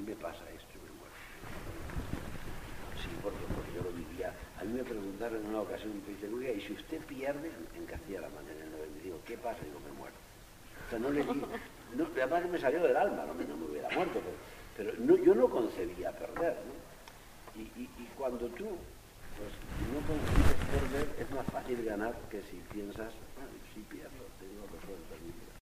me pasa esto y me muero. Sí, porque yo lo vivía. A mí me preguntaron en una ocasión, me dice, oiga, y si usted pierde en Castilla-La Mancha, en el 90, digo, ¿qué pasa? Digo, me muero. O sea, no le di, no, además me salió del alma, no me hubiera muerto, pero no, yo no concebía perder, ¿no? Y cuando tú pues, no concibes perder, es más fácil ganar que si piensas, bueno, si pierdo, tengo resuelto mi vida.